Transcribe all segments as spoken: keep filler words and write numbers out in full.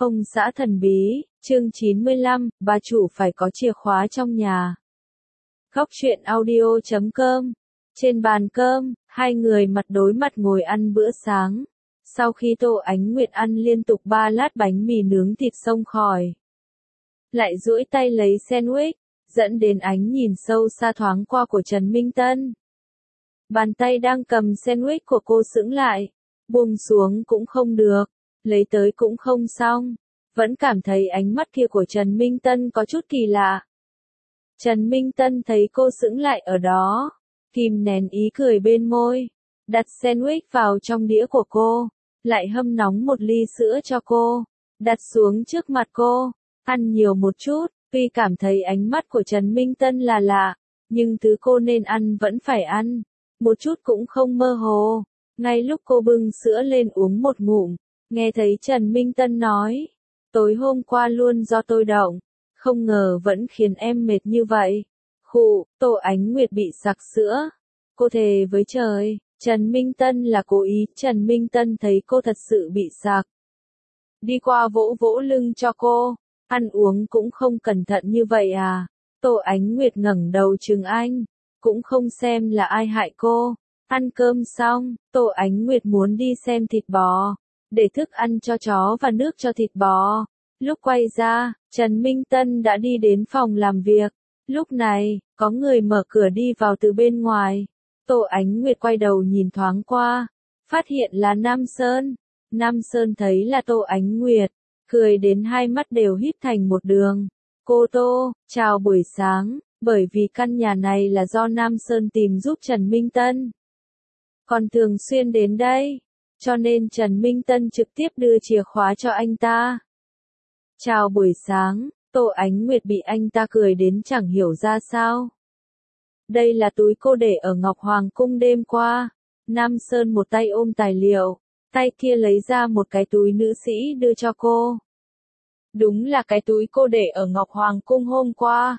Ông xã thần bí, chương chín mươi lăm, bà chủ phải có chìa khóa trong nhà. Góc truyện audio chấm com. Trên bàn cơm, hai người mặt đối mặt ngồi ăn bữa sáng. Sau khi Tô Ánh Nguyệt ăn liên tục ba lát bánh mì nướng thịt xông khỏi, lại duỗi tay lấy sandwich, dẫn đến ánh nhìn sâu xa thoáng qua của Trần Minh Tân. Bàn tay đang cầm sandwich của cô sững lại, buông xuống cũng không được, lấy tới cũng không xong, vẫn cảm thấy ánh mắt kia của Trần Minh Tân có chút kỳ lạ. Trần Minh Tân thấy cô sững lại ở đó, kìm nén ý cười bên môi, đặt sandwich vào trong đĩa của cô, lại hâm nóng một ly sữa cho cô, đặt xuống trước mặt cô, ăn nhiều một chút. Tuy cảm thấy ánh mắt của Trần Minh Tân là lạ, nhưng thứ cô nên ăn vẫn phải ăn, một chút cũng không mơ hồ. Ngay lúc cô bưng sữa lên uống một ngụm, nghe thấy Trần Minh Tân nói, tối hôm qua luôn do tôi động, không ngờ vẫn khiến em mệt như vậy. Khụ, Tô Ánh Nguyệt bị sặc sữa. Cô thề với trời, Trần Minh Tân là cố ý. Trần Minh Tân thấy cô thật sự bị sặc, đi qua vỗ vỗ lưng cho cô. Ăn uống cũng không cẩn thận như vậy à? Tô Ánh Nguyệt ngẩng đầu trừng anh, cũng không xem là ai hại cô. Ăn cơm xong, Tô Ánh Nguyệt muốn đi xem thịt bò, để thức ăn cho chó và nước cho thịt bò. Lúc quay ra, Trần Minh Tân đã đi đến phòng làm việc. Lúc này, có người mở cửa đi vào từ bên ngoài. Tô Ánh Nguyệt quay đầu nhìn thoáng qua, phát hiện là Nam Sơn. Nam Sơn thấy là Tô Ánh Nguyệt, cười đến hai mắt đều híp thành một đường. Cô Tô, chào buổi sáng, bởi vì căn nhà này là do Nam Sơn tìm giúp Trần Minh Tân, còn thường xuyên đến đây, cho nên Trần Minh Tân trực tiếp đưa chìa khóa cho anh ta. Chào buổi sáng, Tô Ánh Nguyệt bị anh ta cười đến chẳng hiểu ra sao. Đây là túi cô để ở Ngọc Hoàng Cung đêm qua. Nam Sơn một tay ôm tài liệu, tay kia lấy ra một cái túi nữ sĩ đưa cho cô. Đúng là cái túi cô để ở Ngọc Hoàng Cung hôm qua.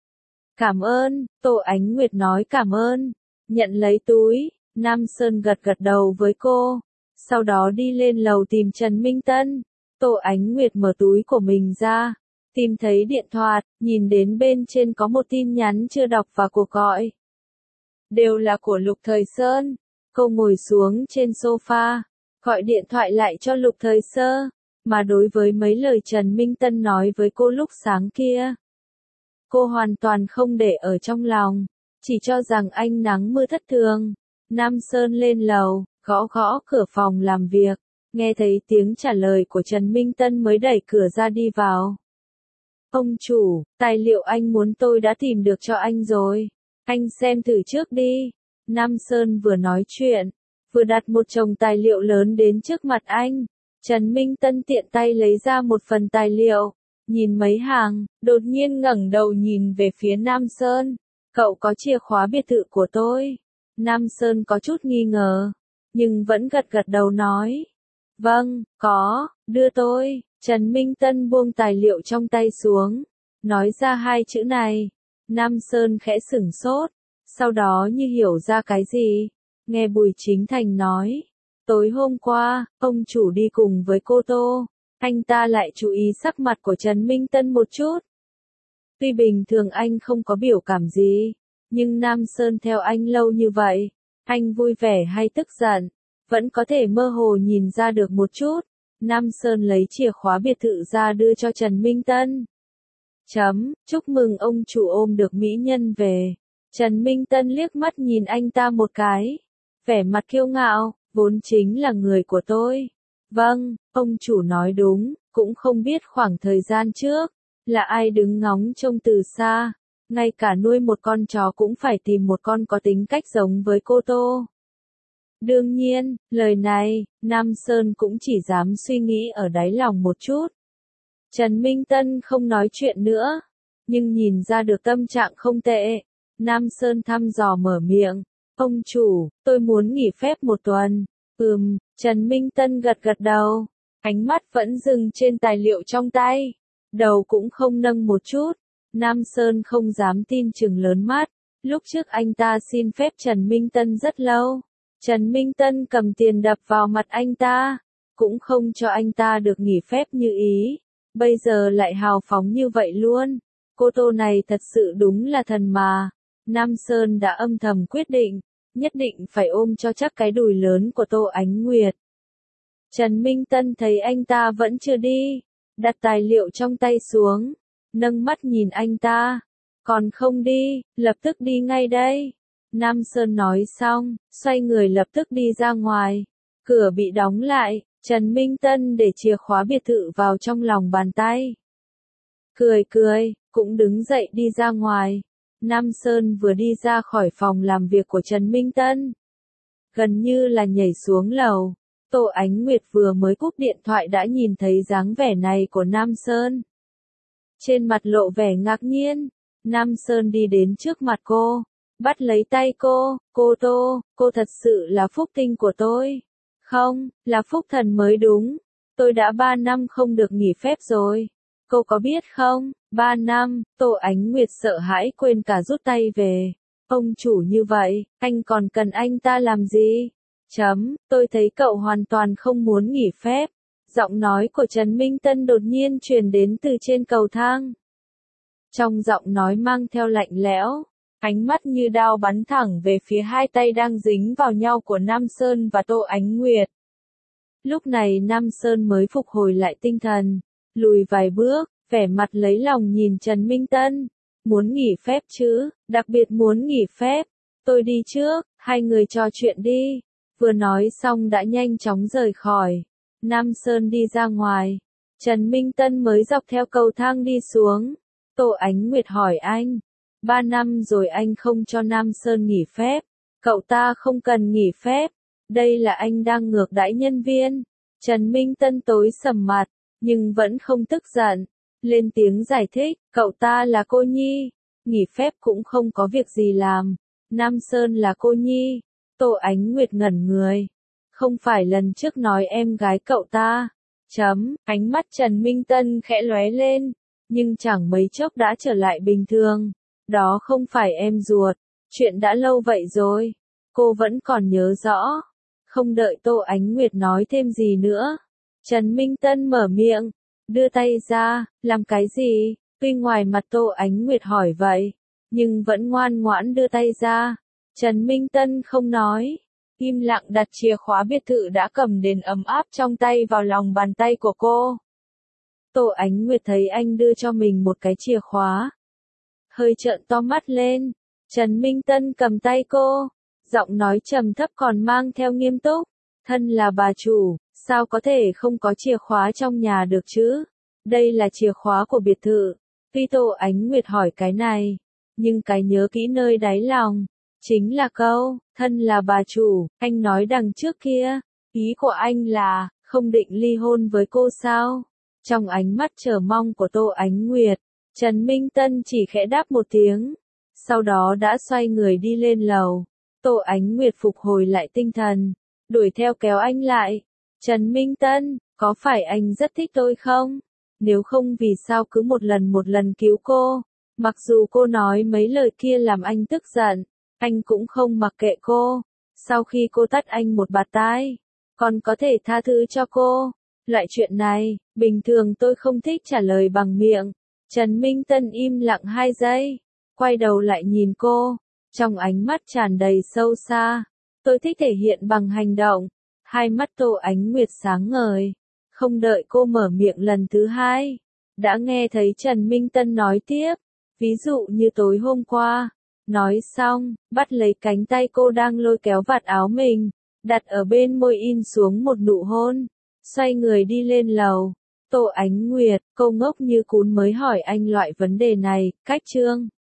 Cảm ơn, Tô Ánh Nguyệt nói cảm ơn, nhận lấy túi. Nam Sơn gật gật đầu với cô, sau đó đi lên lầu tìm Trần Minh Tân. Tô Ánh Nguyệt mở túi của mình ra, tìm thấy điện thoại, nhìn đến bên trên có một tin nhắn chưa đọc và cuộc gọi. Đều là của Lục Thời Sơn. Cô ngồi xuống trên sofa, gọi điện thoại lại cho Lục Thời Sơ, mà đối với mấy lời Trần Minh Tân nói với cô lúc sáng kia, cô hoàn toàn không để ở trong lòng, chỉ cho rằng anh nắng mưa thất thường. Nam Sơn lên lầu, gõ gõ cửa phòng làm việc, nghe thấy tiếng trả lời của Trần Minh Tân mới đẩy cửa ra đi vào. Ông chủ, tài liệu anh muốn tôi đã tìm được cho anh rồi, anh xem thử trước đi. Nam Sơn vừa nói chuyện, vừa đặt một chồng tài liệu lớn đến trước mặt anh. Trần Minh Tân tiện tay lấy ra một phần tài liệu, nhìn mấy hàng, đột nhiên ngẩng đầu nhìn về phía Nam Sơn. Cậu có chìa khóa biệt thự của tôi? Nam Sơn có chút nghi ngờ, nhưng vẫn gật gật đầu nói. Vâng, có, đưa tôi. Trần Minh Tân buông tài liệu trong tay xuống, nói ra hai chữ này. Nam Sơn khẽ sửng sốt, sau đó như hiểu ra cái gì, nghe Bùi Chính Thành nói. Tối hôm qua, ông chủ đi cùng với cô Tô, anh ta lại chú ý sắc mặt của Trần Minh Tân một chút. Tuy bình thường anh không có biểu cảm gì, nhưng Nam Sơn theo anh lâu như vậy, anh vui vẻ hay tức giận, vẫn có thể mơ hồ nhìn ra được một chút. Nam Sơn lấy chìa khóa biệt thự ra đưa cho Trần Minh Tân. Chấm, chúc mừng ông chủ ôm được mỹ nhân về. Trần Minh Tân liếc mắt nhìn anh ta một cái, vẻ mặt kiêu ngạo, vốn chính là người của tôi. Vâng, ông chủ nói đúng, cũng không biết khoảng thời gian trước, là ai đứng ngóng trông từ xa, ngay cả nuôi một con chó cũng phải tìm một con có tính cách giống với cô Tô. Đương nhiên, lời này, Nam Sơn cũng chỉ dám suy nghĩ ở đáy lòng một chút. Trần Minh Tân không nói chuyện nữa, nhưng nhìn ra được tâm trạng không tệ. Nam Sơn thăm dò mở miệng. Ông chủ, tôi muốn nghỉ phép một tuần. Ừm, Trần Minh Tân gật gật đầu, ánh mắt vẫn dừng trên tài liệu trong tay, đầu cũng không nâng một chút. Nam Sơn không dám tin chừng lớn mắt, lúc trước anh ta xin phép Trần Minh Tân rất lâu. Trần Minh Tân cầm tiền đập vào mặt anh ta. cũng không cho anh ta được nghỉ phép như ý. Bây giờ lại hào phóng như vậy luôn. Cô Tô này thật sự đúng là thần mà. Nam Sơn đã âm thầm quyết định, nhất định phải ôm cho chắc cái đùi lớn của Tô Ánh Nguyệt. Trần Minh Tân thấy anh ta vẫn chưa đi, đặt tài liệu trong tay xuống, nâng mắt nhìn anh ta. Còn không đi, lập tức đi ngay đây. Nam Sơn nói xong, xoay người lập tức đi ra ngoài. Cửa bị đóng lại, Trần Minh Tân để chìa khóa biệt thự vào trong lòng bàn tay. Cười cười, cũng đứng dậy đi ra ngoài. Nam Sơn vừa đi ra khỏi phòng làm việc của Trần Minh Tân, gần như là nhảy xuống lầu. Tô Ánh Nguyệt vừa mới cúp điện thoại đã nhìn thấy dáng vẻ này của Nam Sơn. Trên mặt lộ vẻ ngạc nhiên, Nam Sơn đi đến trước mặt cô, bắt lấy tay cô. Cô Tô, cô thật sự là phúc tinh của tôi. Không, là phúc thần mới đúng. Tôi đã ba năm không được nghỉ phép rồi. Cô có biết không, ba năm, Tô Ánh Nguyệt sợ hãi quên cả rút tay về. Ông chủ như vậy, anh còn cần anh ta làm gì? Chấm, tôi thấy cậu hoàn toàn không muốn nghỉ phép. Giọng nói của Trần Minh Tân đột nhiên truyền đến từ trên cầu thang. Trong giọng nói mang theo lạnh lẽo, ánh mắt như đao bắn thẳng về phía hai tay đang dính vào nhau của Nam Sơn và Tô Ánh Nguyệt. Lúc này Nam Sơn mới phục hồi lại tinh thần, lùi vài bước, vẻ mặt lấy lòng nhìn Trần Minh Tân. Muốn nghỉ phép chứ, đặc biệt muốn nghỉ phép. Tôi đi trước, hai người trò chuyện đi. Vừa nói xong đã nhanh chóng rời khỏi. Nam Sơn đi ra ngoài. Trần Minh Tân mới dọc theo cầu thang đi xuống. Tô Ánh Nguyệt hỏi anh. Ba năm rồi anh không cho Nam Sơn nghỉ phép. Cậu ta không cần nghỉ phép. Đây là anh đang ngược đãi nhân viên. Trần Minh Tân tối sầm mặt, nhưng vẫn không tức giận. Lên tiếng giải thích, cậu ta là cô nhi. Nghỉ phép cũng không có việc gì làm. Nam Sơn là cô nhi. Tô Ánh Nguyệt ngẩn người. Không phải lần trước nói em gái cậu ta. Chấm, ánh mắt Trần Minh Tân khẽ lóe lên. Nhưng chẳng mấy chốc đã trở lại bình thường. Đó không phải em ruột. Chuyện đã lâu vậy rồi. Cô vẫn còn nhớ rõ. Không đợi Tô Ánh Nguyệt nói thêm gì nữa. Trần Minh Tân mở miệng. Đưa tay ra, làm cái gì? Tuy ngoài mặt Tô Ánh Nguyệt hỏi vậy, nhưng vẫn ngoan ngoãn đưa tay ra. Trần Minh Tân không nói, im lặng đặt chìa khóa biệt thự đã cầm đến ấm áp trong tay vào lòng bàn tay của cô. Tô Ánh Nguyệt thấy anh đưa cho mình một cái chìa khóa, hơi trợn to mắt lên. Trần Minh Tân cầm tay cô, giọng nói trầm thấp còn mang theo nghiêm túc. Thân là bà chủ, sao có thể không có chìa khóa trong nhà được chứ? Đây là chìa khóa của biệt thự. Tuy Tô Ánh Nguyệt hỏi cái này, nhưng cái nhớ kỹ nơi đáy lòng, chính là câu, thân là bà chủ, anh nói đằng trước kia. Ý của anh là, không định ly hôn với cô sao? Trong ánh mắt chờ mong của Tô Ánh Nguyệt, Trần Minh Tân chỉ khẽ đáp một tiếng. Sau đó đã xoay người đi lên lầu. Tô Ánh Nguyệt phục hồi lại tinh thần, đuổi theo kéo anh lại. Trần Minh Tân, có phải anh rất thích tôi không? Nếu không vì sao cứ một lần một lần cứu cô? Mặc dù cô nói mấy lời kia làm anh tức giận, anh cũng không mặc kệ cô. Sau khi cô tát anh một bạt tai, còn có thể tha thứ cho cô. Loại chuyện này, bình thường tôi không thích trả lời bằng miệng. Trần Minh Tân im lặng hai giây, quay đầu lại nhìn cô, trong ánh mắt tràn đầy sâu xa. Tôi thích thể hiện bằng hành động. Hai mắt Tô Ánh Nguyệt sáng ngời. Không đợi cô mở miệng lần thứ hai, đã nghe thấy Trần Minh Tân nói tiếp. Ví dụ như tối hôm qua. Nói xong, bắt lấy cánh tay cô đang lôi kéo vạt áo mình, đặt ở bên môi in xuống một nụ hôn. Xoay người đi lên lầu. Tô Ánh Nguyệt, cô ngốc như cún mới hỏi anh loại vấn đề này. Cách chương